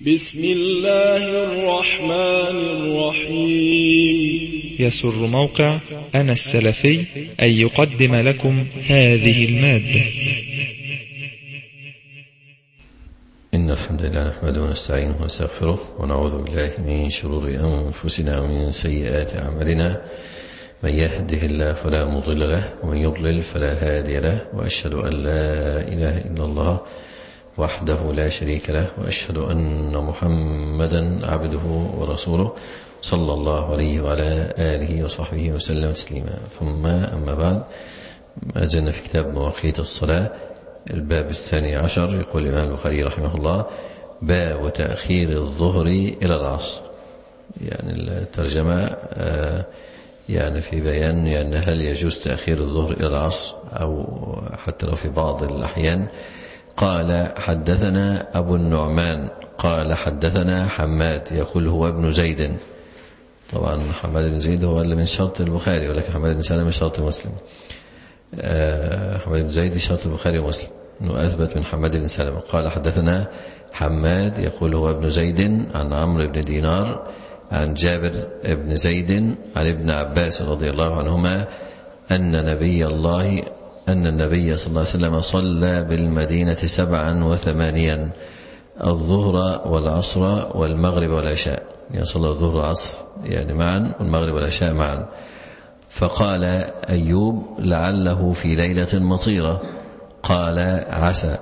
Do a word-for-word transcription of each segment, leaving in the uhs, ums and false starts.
بسم الله الرحمن الرحيم. يسر موقع أنا السلفي أن يقدم لكم هذه المادة. إن الحمد لله نحمده ونستعينه ونستغفره ونعوذ بالله من شرور أنفسنا ومن سيئات أعمالنا، من يهده الله فلا مضل له ومن يضلل فلا هادي له، وأشهد أن لا إله إلا الله وحده لا شريك له، وأشهد أن محمدا عبده ورسوله صلى الله عليه وعلى آله وصحبه وسلم تسليما. ثم أما بعد، ما زلنا في كتاب مواقيت الصلاة، الباب الثاني عشر. يقول الإمام البخاري رحمه الله: باب تأخير الظهر إلى العصر. يعني الترجمة يعني في بيان يعني هل يجوز تأخير الظهر إلى العصر أو حتى لو في بعض الأحيان. قال: حدثنا أبو النعمان قال حدثنا حماد، يقول هو ابن زيد. طبعا حماد بن زيد هو اللي من شرط البخاري، ولكن حماد بن سلمة من شرط مسلم. حماد بن زيد شرط البخاري ومسلم، انه اثبت من حماد بن سلمة. قال: حدثنا حماد، يقول هو ابن زيد، عن عمرو بن دينار عن جابر بن زيد عن ابن عباس رضي الله عنهما أن نبي الله أن النبي صلى الله عليه وسلم صلى بالمدينة سبعا وثمانيا، الظهر والعصر والمغرب والعشاء. يعني صلى الظهر والعصر يعني معا، والمغرب والعشاء معا. فقال أيوب: لعله في ليلة مطيرة. قال: عسى،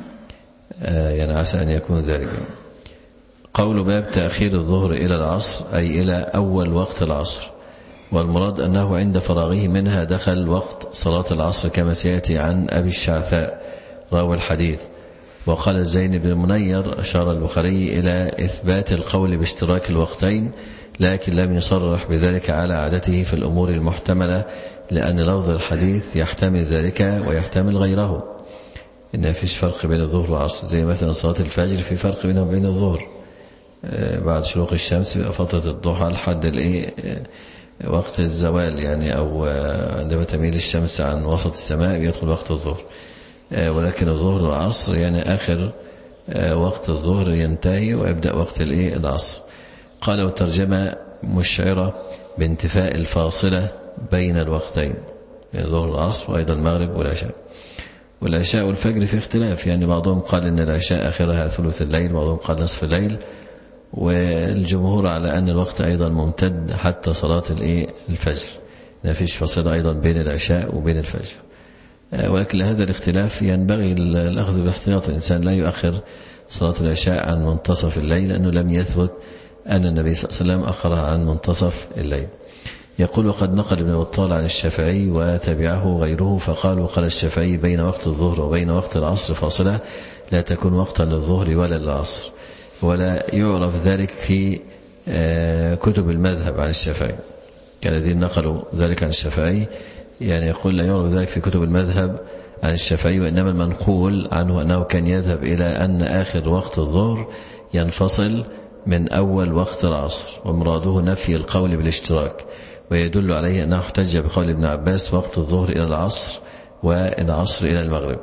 يعني عسى أن يكون ذلك. قول باب تأخير الظهر إلى العصر أي إلى أول وقت العصر، والمراد أنه عند فراغه منها دخل وقت صلاة العصر، كما سيأتي عن أبي الشعثاء راوي الحديث. وقال الزين بن المنير: أشار البخاري إلى إثبات القول باشتراك الوقتين، لكن لم يصرح بذلك على عادته في الأمور المحتملة، لأن لفظ الحديث يحتمل ذلك ويحتمل غيره. إن فيش فرق بين الظهر والعصر، زي مثلا صلاة الفجر في فرق بينه وبين الظهر. بعد شروق الشمس فترة الضحى لحد الإيه وقت الزوال، يعني أو عندما تميل الشمس عن وسط السماء يدخل وقت الظهر. ولكن الظهر والعصر يعني آخر وقت الظهر ينتهي ويبدأ وقت الإيه العصر. قال: والترجمة مشعرة بانتفاء الفاصلة بين الوقتين، بين الظهر والعصر، وأيضا المغرب والعشاء. والعشاء والفجر في اختلاف، يعني بعضهم قال إن العشاء آخرها ثلث الليل، بعضهم قال نصف الليل، والجمهور على أن الوقت أيضا ممتد حتى صلاة الفجر، ما فيش فاصلة أيضا بين العشاء وبين الفجر. ولكن لهذا الاختلاف ينبغي الأخذ بالاحتياط، الإنسان لا يؤخر صلاة العشاء عن منتصف الليل، لأنه لم يثبت أن النبي صلى الله عليه وسلم أخرها عن منتصف الليل. يقول: وقد نقل ابن بطال عن الشافعي وتبعه غيره، فقالوا: قال الشافعي: بين وقت الظهر وبين وقت العصر فاصلة لا تكون وقتا للظهر ولا للعصر، ولا يعرف ذلك في كتب المذهب عن الشافعي. كالذين نقلوا ذلك عن الشافعي، يعني يقول لا يعرف ذلك في كتب المذهب عن الشافعي، وإنما المنقول عنه أنه كان يذهب إلى أن آخر وقت الظهر ينفصل من أول وقت العصر، ومراده نفي القول بالاشتراك، ويدل عليه أنه احتج بقول ابن عباس: وقت الظهر إلى العصر والعصر إلى المغرب.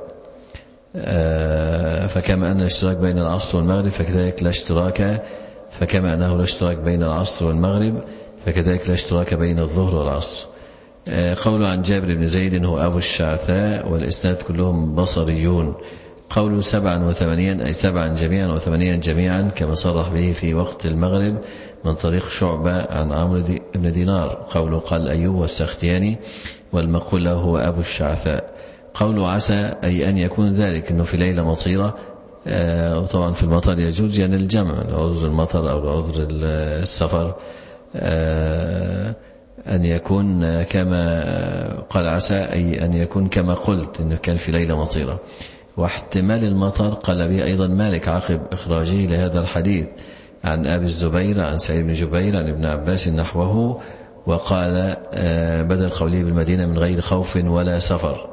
فكما أن الاشتراك بين العصر والمغرب فكذلك لا اشتراك فكما أنه لا اشتراك بين العصر والمغرب فكذلك لا اشتراك بين الظهر والعصر. قوله عن جابر بن زيد هو أبو الشعثاء، والإسناد كلهم بصريون. قوله سبعا وثمانين أي سبعا جميعا وثمانيا جميعا، كما صرح به في وقت المغرب من طريق شعبة عن عمرو دي بن دينار. قوله قال أيوب والسختياني، والمقول له هو أبو الشعثاء. قوله عسى أي أن يكون ذلك أنه في ليلة مطيرة، وطبعا في المطر يجوز يعني الجمع لعذر المطر أو لعذر السفر، أن يكون كما قال عسى أي أن يكون كما قلت أنه كان في ليلة مطيرة. واحتمال المطر قال به أيضا مالك عقب إخراجه لهذا الحديث عن أبي الزبير عن سعيد بن جبير عن ابن عباس نحوه، وقال بدل قوله بالمدينة من غير خوف ولا سفر.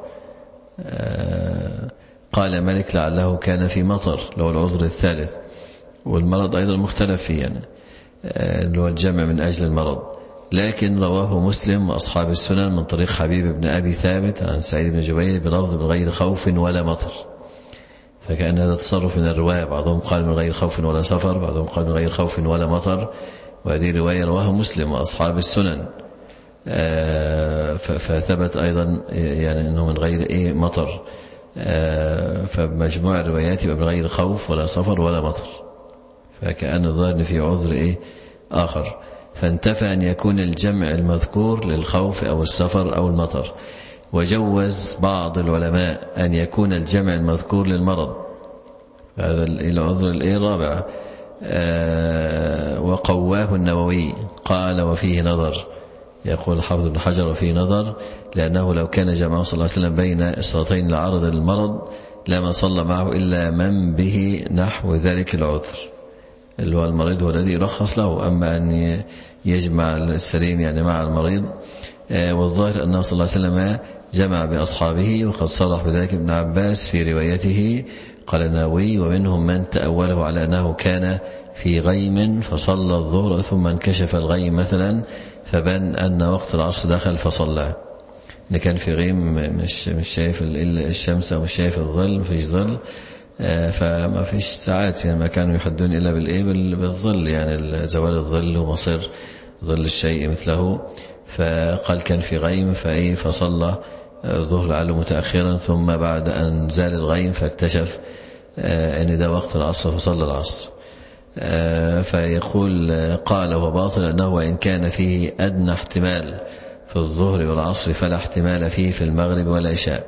قال مالك لعله كان في مطر، لو العذر الثالث، والمرض أيضا مختلف فيه، يعني اللي هو الجمع من أجل المرض. لكن رواه مسلم وأصحاب السنن من طريق حبيب بن أبي ثابت عن سعيد بن جبير بلفظ من غير خوف ولا مطر. فكأن هذا تصرف من الرواية، بعضهم قال من غير خوف ولا سفر، بعضهم قال من غير خوف ولا مطر، وهذه رواية رواها مسلم وأصحاب السنن. فثبت أيضا يعني أنه من غير إيه مطر، فمجموع الروايات يبقى من غير خوف ولا سفر ولا مطر، فكأن الظاهر في عذر إيه آخر، فانتفى أن يكون الجمع المذكور للخوف أو السفر أو المطر. وجوز بعض العلماء أن يكون الجمع المذكور للمرض، هذا العذر الرابع. وقواه النووي قال وفيه نظر، يقول الحافظ ابن حجر وفيه نظر، لأنه لو كان جمعه صلى الله عليه وسلم بين الصلاتين لعرض المرض لما صلى معه إلا من به نحو ذلك العذر، اللي هو المريض هو الذي يرخص له، أما أن يجمع السليم يعني مع المريض. والظاهر أنه صلى الله عليه وسلم جمع بأصحابه، وقد صرح بذلك ابن عباس في روايته. قال النووي ومنهم من تأوله على أنه كان في غيم فصلى الظهر ثم انكشف الغيم مثلا فبان أن وقت العصر دخل فصلى، إن كان في غيم مش مش شايف الشمس أو مش شايف الظل، مفيش ظل، فما فيش ساعات يعني ما كانوا يحدون إلا بالإيه بالظل، يعني زوال الظل ومصير ظل الشيء مثله. فقال كان في غيم فإيه فصلى الظهر لعله متأخرا، ثم بعد أن زال الغيم فاكتشف أن ده وقت العصر فصلى العصر. فيقول قال وباطل أنه وإن كان فيه أدنى احتمال في الظهر والعصر فلا احتمال فيه في المغرب والعشاء،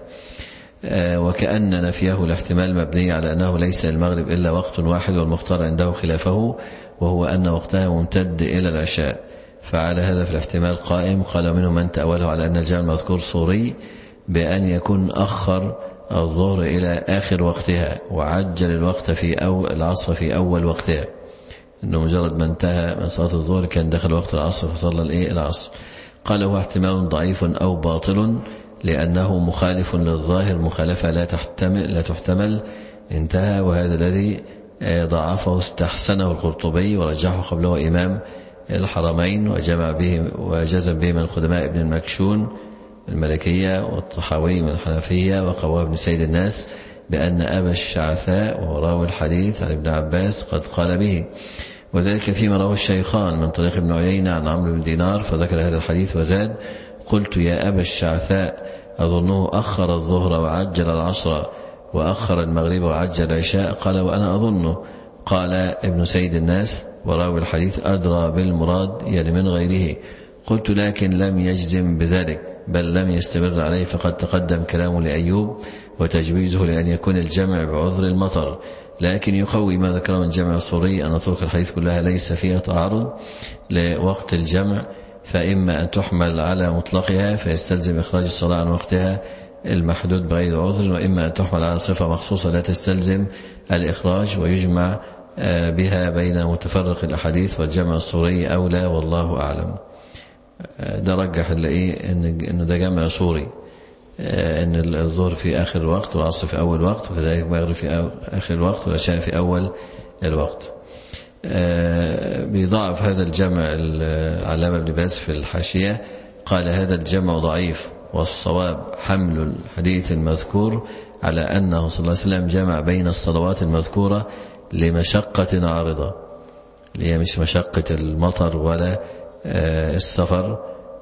وكأن نفيه الاحتمال مبني على أنه ليس المغرب إلا وقت واحد، والمختار عنده خلافه وهو أن وقتها ممتد إلى العشاء، فعلى هذا في الاحتمال قائم. قال منهم من تأوله على أن الجمع المذكور صوري بأن يكون أخر الظهر إلى آخر وقتها وعجل الوقت في أو العصر في أول وقتها، إنه مجرد ما انتهى من صلاة الظهر كان دخل وقت العصر فصلى الإيه العصر. قال هو احتمال ضعيف أو باطل لأنه مخالف للظاهر مخالفة لا تحتمل لا تحتمل انتهى، وهذا الذي ضعفه استحسنه القرطبي ورجحه قبله إمام الحرمين وجمع به وجزم به من القدماء ابن المكشون الملكية والطحاوي من الحنفية، وقواه ابن سيد الناس بأن أبا الشعثاء وهو راوي الحديث عن ابن عباس قد قال به، وذلك فيما رواه الشيخان من طريق ابن عيينة عن عمرو بن دينار فذكر هذا الحديث وزاد قلت يا أبا الشعثاء أظنه أخر الظهر وعجل العصر وأخر المغرب وعجل العشاء، قال وأنا أظنه. قال ابن سيد الناس وراوي الحديث أدرى بالمراد يعني من غيره، قلت لكن لم يجزم بذلك بل لم يستمر عليه، فقد تقدم كلامه لأيوب وتجويزه لأن يكون الجمع بعذر المطر، لكن يقوي ما ذكره من جمع الصوري أن طرق الحديث كلها ليس فيها تعارض لوقت الجمع، فإما أن تحمل على مطلقها فيستلزم إخراج الصلاة عن وقتها المحدود بغير عذر، وإما أن تحمل على صفة مخصوصة لا تستلزم الإخراج ويجمع بها بين متفرق الأحاديث، والجمع الصوري أولى والله أعلم. ده رجح إيه إنه ده جمع صوري، إن الظهر في آخر الوقت والعصر في أول وقت، وكذلك المغرب في آخر الوقت والعشاء في أول الوقت. بيضاعف هذا الجمع العلامة ابن باز في الحاشية قال هذا الجمع ضعيف، والصواب حمل الحديث المذكور على أنه صلى الله عليه وسلم جمع بين الصلوات المذكورة لمشقة عارضة، اللي هي مش مشقة المطر ولا السفر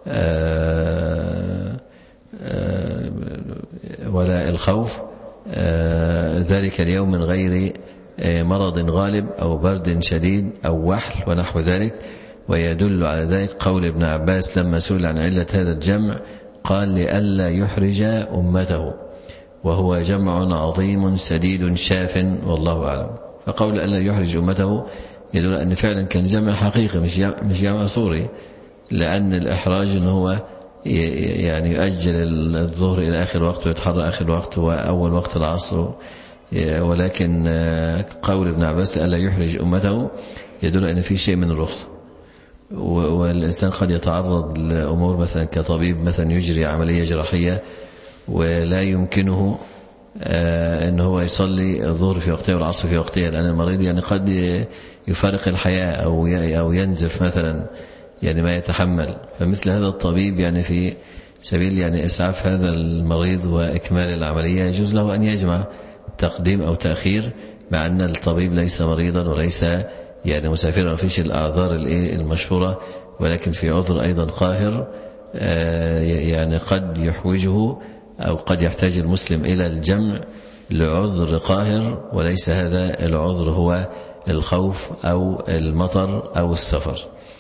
ولا الخوف، ذلك اليوم من غير مرض غالب أو برد شديد أو وحل ونحو ذلك. ويدل على ذلك قول ابن عباس لما سئل عن علة هذا الجمع قال لئلا يحرج أمته، وهو جمع عظيم سديد شاف والله أعلم. فقول لئلا يحرج أمته يدل أن فعلا كان جمع حقيقي مش مش جمع صوري، لأن الإحراج إن هو يعني يؤجل الظهر إلى آخر وقت ويتحرى آخر وقت وأول وقت العصر، ولكن قول ابن عباس ألا يحرج أمته يدل أن في شيء من الرخصة، والإنسان قد يتعرض لأمور مثلا كطبيب مثلا يجري عملية جراحية ولا يمكنه أن هو يصلي الظهر في وقتها والعصر في وقتها، لأن المريض يعني قد يفارق الحياة أو أو ينزف مثلا يعني ما يتحمل، فمثل هذا الطبيب يعني في سبيل يعني إسعاف هذا المريض وإكمال العملية يجوز له أن يجمع تقديم أو تأخير، مع أن الطبيب ليس مريضا وليس يعني مسافرا، ما فيش الأعذار المشهورة، ولكن في عذر أيضا قاهر يعني قد يحوجه أو قد يحتاج المسلم إلى الجمع لعذر قاهر، وليس هذا العذر هو الخوف أو المطر أو السفر.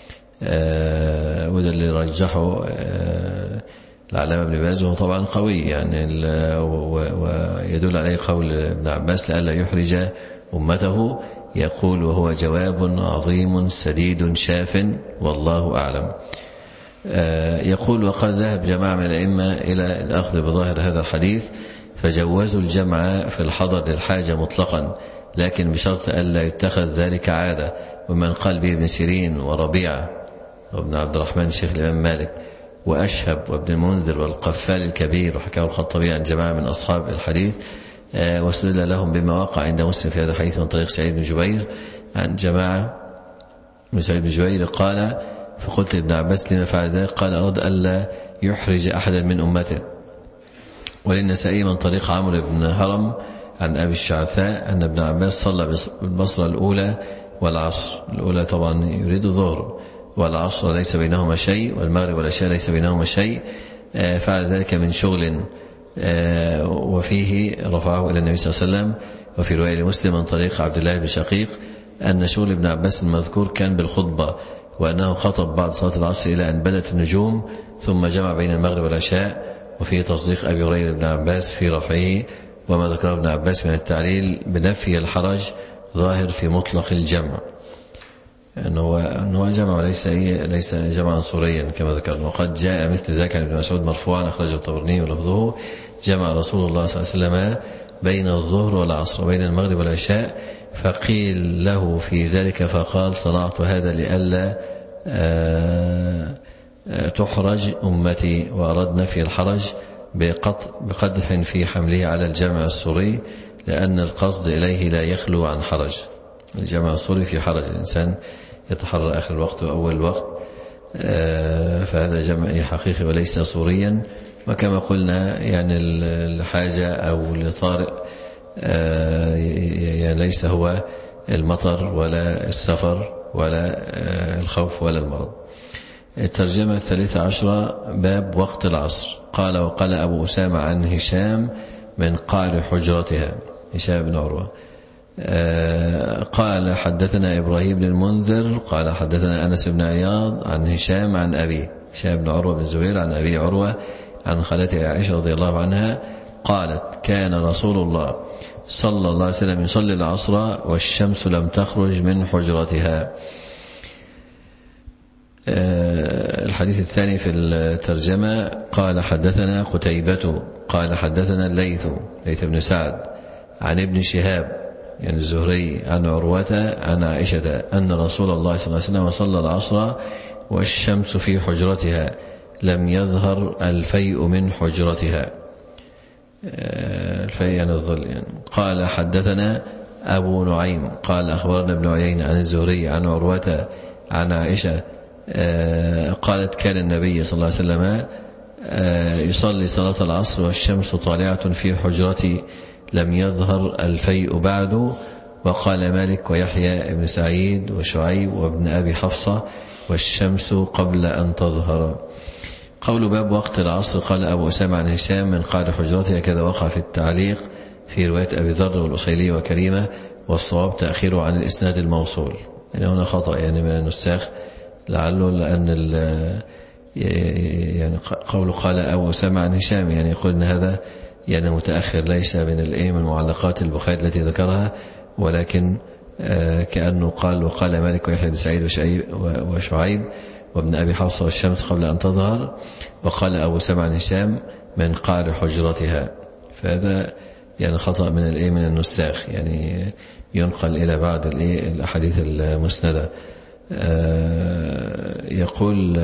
وده اللي رجحه العلامة ابن باز، وهو طبعا قوي يعني، ويدل عليه قول ابن عباس لئلا يحرج أمته، يقول وهو جواب عظيم سديد شاف والله أعلم. يقول وقد ذهب جماعة من الأئمة إلى الأخذ بظاهر هذا الحديث، فجوزوا الجمع في الحضر للحاجة مطلقا، لكن بشرط ألا يتخذ ذلك عادة. ومن قال به ابن سيرين وربيعة وابن عبد الرحمن الشيخ الإمام مالك وأشهب وابن المنذر والقفال الكبير، وحكاه الخطبي عن جماعة من أصحاب الحديث، واستدل لهم بما وقع عند مسلم في هذا الحديث من طريق سعيد بن جبير عن جماعة من سعيد بن جبير قال فقلت لابن عباس لما فعل ذلك؟ قال أراد ألا يحرج أحدا من أمته. وللنسائي من طريق عمرو بن هرم عن أبي الشعثاء أن ابن عباس صلى بالبصرة الأولى والعصر، الأولى طبعا يريد الظهر، والعصر ليس بينهما شيء، والمغرب والعشاء ليس بينهما شيء، فعل ذلك من شغل، وفيه رفعه إلى النبي صلى الله عليه وسلم. وفي رواية لمسلم من طريق عبد الله بن شقيق أن شغل ابن عباس المذكور كان بالخطبة، وأنه خطب بعد صلاة العصر إلى أن بدت النجوم، ثم جمع بين المغرب والعشاء. وفيه تصديق أبي هريرة بن عباس في رفعه، وما ذكره ابن عباس من التعليل بنفي الحرج ظاهر في مطلق الجمع، أنه أنه جمع ليس ليس جمعا صوريا كما ذكرنا. وقد جاء مثل ذلك عن ابن مسعود مرفوعا أخرجه الطبراني ولفظه جمع رسول الله صلى الله عليه وسلم بين الظهر والعصر وبين المغرب والعشاء، فقيل له في ذلك فقال صنعت هذا لئلا تحرج أمتي، وأردنا في الحرج بقدح في حمله على الجمع الصوري، لأن القصد إليه لا يخلو عن حرج. الجمع الصوري في حرج، الإنسان يتحرى آخر الوقت وأول الوقت، فهذا جمع حقيقي وليس صوريا. وكما قلنا يعني الحاجة أو لطارئ يعني ليس هو المطر ولا السفر ولا الخوف ولا المرض. الترجمة الثالثة عشرة باب وقت العصر. قال وقال أبو أسامة عن هشام من قعر حجرتها، هشام بن عروة قال حدثنا إبراهيم بن المنذر قال حدثنا أنس بن عياض عن هشام عن أبي هشام بن عروة بن الزبير عن أبي عروة عن خالته عائشة رضي الله عنها قالت كان رسول الله صلى الله عليه وسلم يصلي العصر والشمس لم تخرج من حجرتها. الحديث الثاني في الترجمة قال حدثنا قتيبة قال حدثنا الليث ليث بن سعد عن ابن شهاب يعني الزهري عن عروة عن عائشة أن رسول الله صلى الله عليه وسلم صلى العصر والشمس في حجرتها لم يظهر الفيء من حجرتها. الفيء يعني الظل يعني. قال حدثنا أبو نعيم قال أخبرنا ابن عيينة عن الزهري عن عروة عن عائشة قالت كان النبي صلى الله عليه وسلم يصلي صلاة العصر والشمس طالعة في حجرتي لم يظهر الفيء بعد. وقال مالك ويحيى بن سعيد وشعيب وابن أبي حفصة والشمس قبل أن تظهر. قول باب وقت العصر قال أبو أسامة عن هشام من قعر حجرته كذا وقع في التعليق في رواية أبي ذر والأصيلي وكريمة، والصواب تأخيره عن الإسناد الموصول. يعني هنا خطأ يعني من النساخ لعله لأن يعني قول قال أبو أسامة عن هشام يعني يقول أن هذا يعني متأخر ليس من الأيم المعلقات البخاري التي ذكرها، ولكن كأنه قال وقال مالك ويحيى بن سعيد وشعيب وابن أبي حفصة والشمس قبل أن تظهر، وقال أبو سمع عن هشام من قعر حجرتها. فهذا يعني خطأ من الإيه من النساخ يعني ينقل إلى بعض الأحاديث المسندة. يقول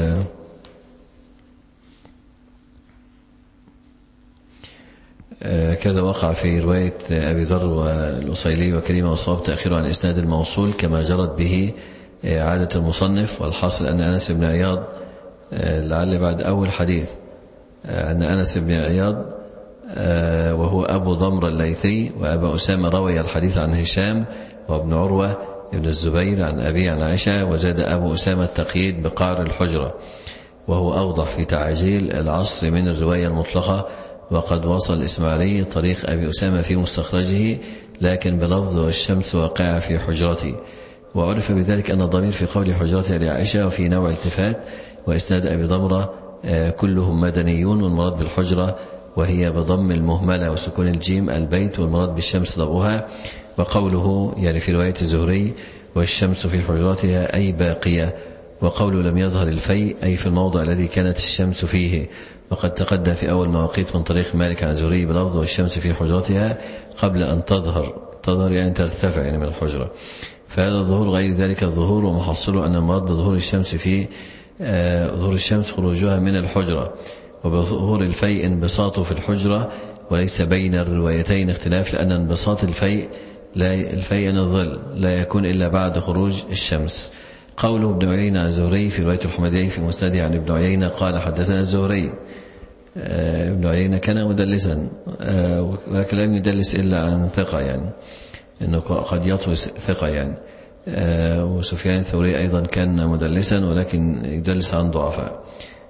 كذا وقع في رواية أبي ذر والأصيلي وكريمة، والصواب تأخيره عن إسناد الموصول كما جرت به عادة المصنف. والحاصل أن أنس بن عياض لعل بعد أول حديث أن أنس بن عياض وهو أبو ضمر الليثي. وأبا أسامة روي الحديث عن هشام وابن عروة ابن الزبير عن أبي عن عائشة. وزاد أبو أسامة التقييد بقعر الحجرة، وهو أوضح في تعجيل العصر من الرواية المطلقة. وقد وصل الإسماعيلي طريق أبي أسامة في مستخرجه لكن بلفظ والشمس واقعة في حجرتي. وعرف بذلك أن الضمير في قول حجرتها لعائشة وفي نوع التفات. وإسناد أبي ضمرة كلهم مدنيون، والمراد بالحجرة وهي بضم المهملة وسكون الجيم البيت، والمراد بالشمس ضبها. وقوله يعني في رواية الزهري والشمس في حجرتها أي باقية. وقوله لم يظهر الفيء أي في الموضع الذي كانت الشمس فيه. وقد تقدم في أول مواقيت من طريق مالك عن الزهري بلفظ والشمس في حجرتها قبل أن تظهر. تظهر يعني ترتفع يعني من الحجرة. فهذا الظهور غير ذلك الظهور، ومحصله أن المراد بظهور الشمس في آه ظهور الشمس خروجها من الحجرة، وبظهور الفيء انبساطه في الحجرة. وليس بين الروايتين اختلاف، لأن انبساط الفيء لا الفيء الظل لا يكون إلا بعد خروج الشمس. قوله ابن عيينة عن الزهري في رواية الحمدي في مسنده عن ابن عيينة قال حدثنا الزهري. آه ابن عيينة كان مدلسا، آه ولكن لم يدلس إلا عن ثقة، يعني إنه قد يطوي ثقة يعني. آه وسفيان الثوري أيضا كان مدلسا ولكن يدلس عن ضعفاء.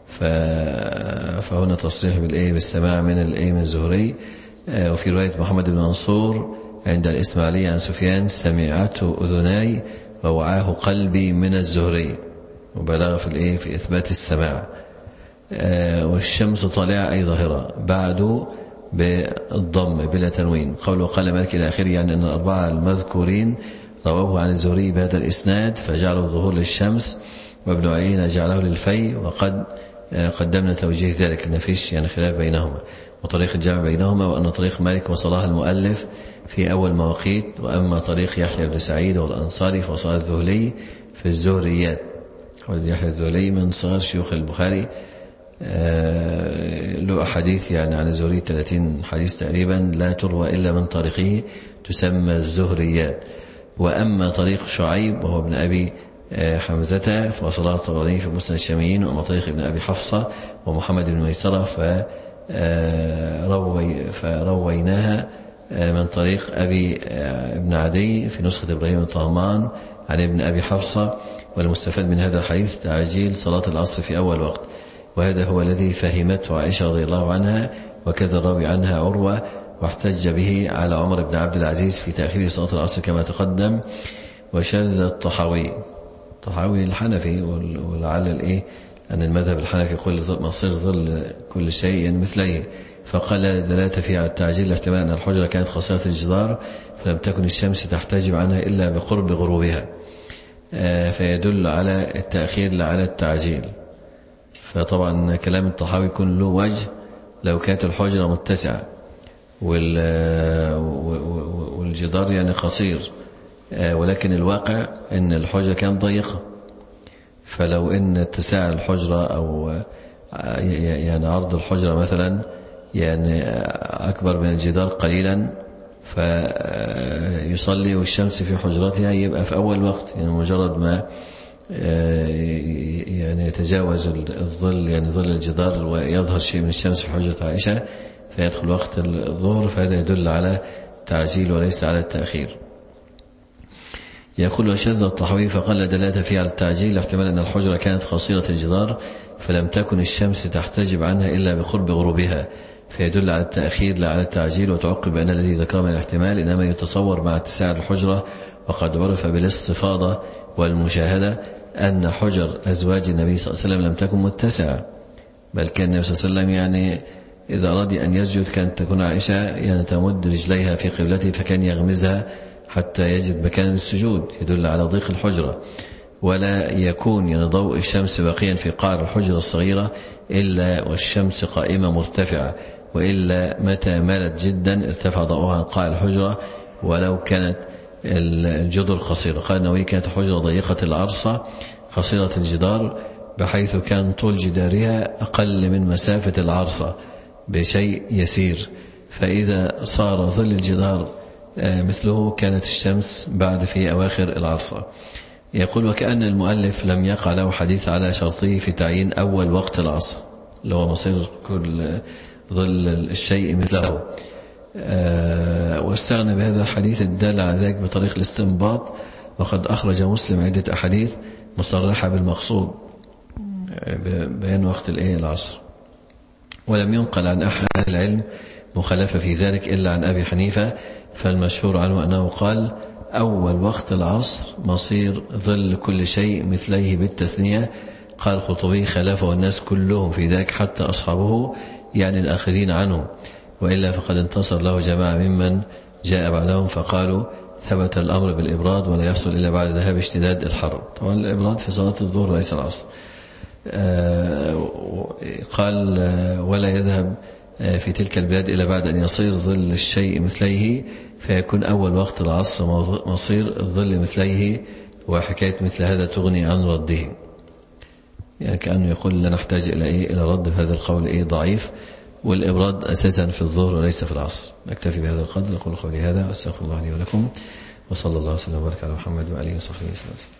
فهنا تصريح بالإيه بالسماع من الإيه من الزهري. آه وفي رواية محمد بن منصور عند الإسماعيلي عن سفيان سمعته أذناي ووعاه قلبي من الزهري، وبلغ في الإيه في إثبات السماع. آه والشمس طالعة أي ظاهرة بعد بالضم بلا تنوين. قوله قال مالك إلى آخره، يعني أن الأربعة المذكورين رواه عن الزهري بهذا الإسناد فجعله الظهور للشمس، وابن عيينة جعله للفي. وقد قدمنا توجيه ذلك أن فيش يعني خلاف بينهما وطريق الجمع بينهما، وأن طريق مالك وصلها المؤلف في أول مواقيت. وأما طريق يحيى بن سعيد والأنصاري فوصلها الذهلي في الزهريات. يحيى الذهلي من صغار شيوخ البخاري، آه له أحاديث يعني عن الزهري ثلاثين حديث تقريبا لا تروى إلا من طريقه، تسمى الزهريات. وأما طريق شعيب وهو ابن أبي آه حمزة فوصلها الطبراني في مسند الشاميين. وأما طريق ابن أبي حفصة ومحمد بن ميسرة فروي فرويناها آه من طريق أبي آه ابن عدي في نسخة إبراهيم الطهمان عن ابن أبي حفصة. والمستفاد من هذا الحديث تعجيل صلاة العصر في أول وقت، وهذا هو الذي فهمته عائشة رضي الله عنها، وكذا الراوي عنها عروة، واحتج به على عمر بن عبد العزيز في تأخير صلاة العصر كما تقدم. وشذ الطحاوي الطحاوي الحنفي، ولعل الايه أن المذهب الحنفي يقول مصير ظل كل شيء مثله، فقال دلالة فيه على التعجيل احتمال أن الحجرة كانت خاصية الجدار فلم تكن الشمس تحتجب عنها إلا بقرب غروبها، فيدل على التأخير لا على التعجيل. فطبعا كلام الطحاوي يكون له وجه لو كانت الحجرة متسعة والجدار يعني قصير، ولكن الواقع ان الحجرة كانت ضيقة. فلو ان اتساع الحجرة او يعني عرض الحجرة مثلا يعني اكبر من الجدار قليلا فيصلي والشمس في حجرتها، يبقى في اول وقت يعني مجرد ما يعني يتجاوز الظل يعني ظل الجدار ويظهر شيء من الشمس في حجرة عائشة فيدخل وقت الظهر، فهذا يدل على تعجيل وليس على التأخير. يقول وشذ الطحاوي فقال دلالة فيه على التعجيل احتمال أن الحجرة كانت قصيرة الجدار فلم تكن الشمس تحتجب عنها إلا بقرب غروبها، فيدل على التأخير لا على التعجيل. وتعقب أن الذي ذكره من الاحتمال إنما يتصور مع اتساع الحجرة، وقد عرف بالاستفاضة والمشاهدة أن حجر أزواج النبي صلى الله عليه وسلم لم تكن متسعة، بل كان النبي صلى الله عليه وسلم يعني إذا أراد أن يسجد كانت تكون عائشة يعني تمد رجليها في قبلته فكان يغمزها حتى يجد مكان للسجود، يدل على ضيق الحجرة. ولا يكون يعني ضوء الشمس باقيا في قعر الحجرة الصغيرة إلا والشمس قائمة مرتفعة، وإلا متى مالت جدا ارتفع ضوءها عن قاع الحجرة ولو كانت الجدر قصيرة. قال النووي كانت حجرة ضيقة العرصة قصيرة الجدار بحيث كان طول جدارها أقل من مسافة العرصة بشيء يسير، فإذا صار ظل الجدار مثله كانت الشمس بعد في أواخر العرصة. يقول وكأن المؤلف لم يقع له حديث على شرطه في تعيين أول وقت العصر اللي هو مصير كل ظل الشيء مثله. أه واستغنى بهذا الحديث الدال على ذلك بطريق الاستنباط، وقد أخرج مسلم عدة أحاديث مصرحة بالمقصود بيان وقت الايه العصر، ولم ينقل عن أحد العلم مخالفة في ذلك إلا عن أبي حنيفة، فالمشهور عنه أنه قال أول وقت العصر مصير ظل كل شيء مثليه بالتثنية. قال الخطبي خلافه الناس كلهم في ذلك حتى أصحابه يعني الآخرين عنه، وإلا فقد انتصر له جماعة ممن جاء بعدهم فقالوا ثبت الأمر بالإبراد ولا يحصل إلا بعد ذهاب اشتداد الحر. طبعا الإبراد في صلاة الظهر ليس العصر. قال ولا يذهب في تلك البلاد إلا بعد أن يصير ظل الشيء مثليه، فيكون أول وقت العصر مصير الظل مثليه، وحكاية مثل هذا تغني عن رده. يعني كأنه يقول لا نحتاج إلى إيه إلى رد هذا القول إيه ضعيف، والإبراد أساسا في الظهر وليس في العصر. نكتفي بهذا القدر. أقول قولي هذا واستغفر الله لي ولكم، وصلى الله وسلم وبارك على محمد وآله وصحبه وسلم.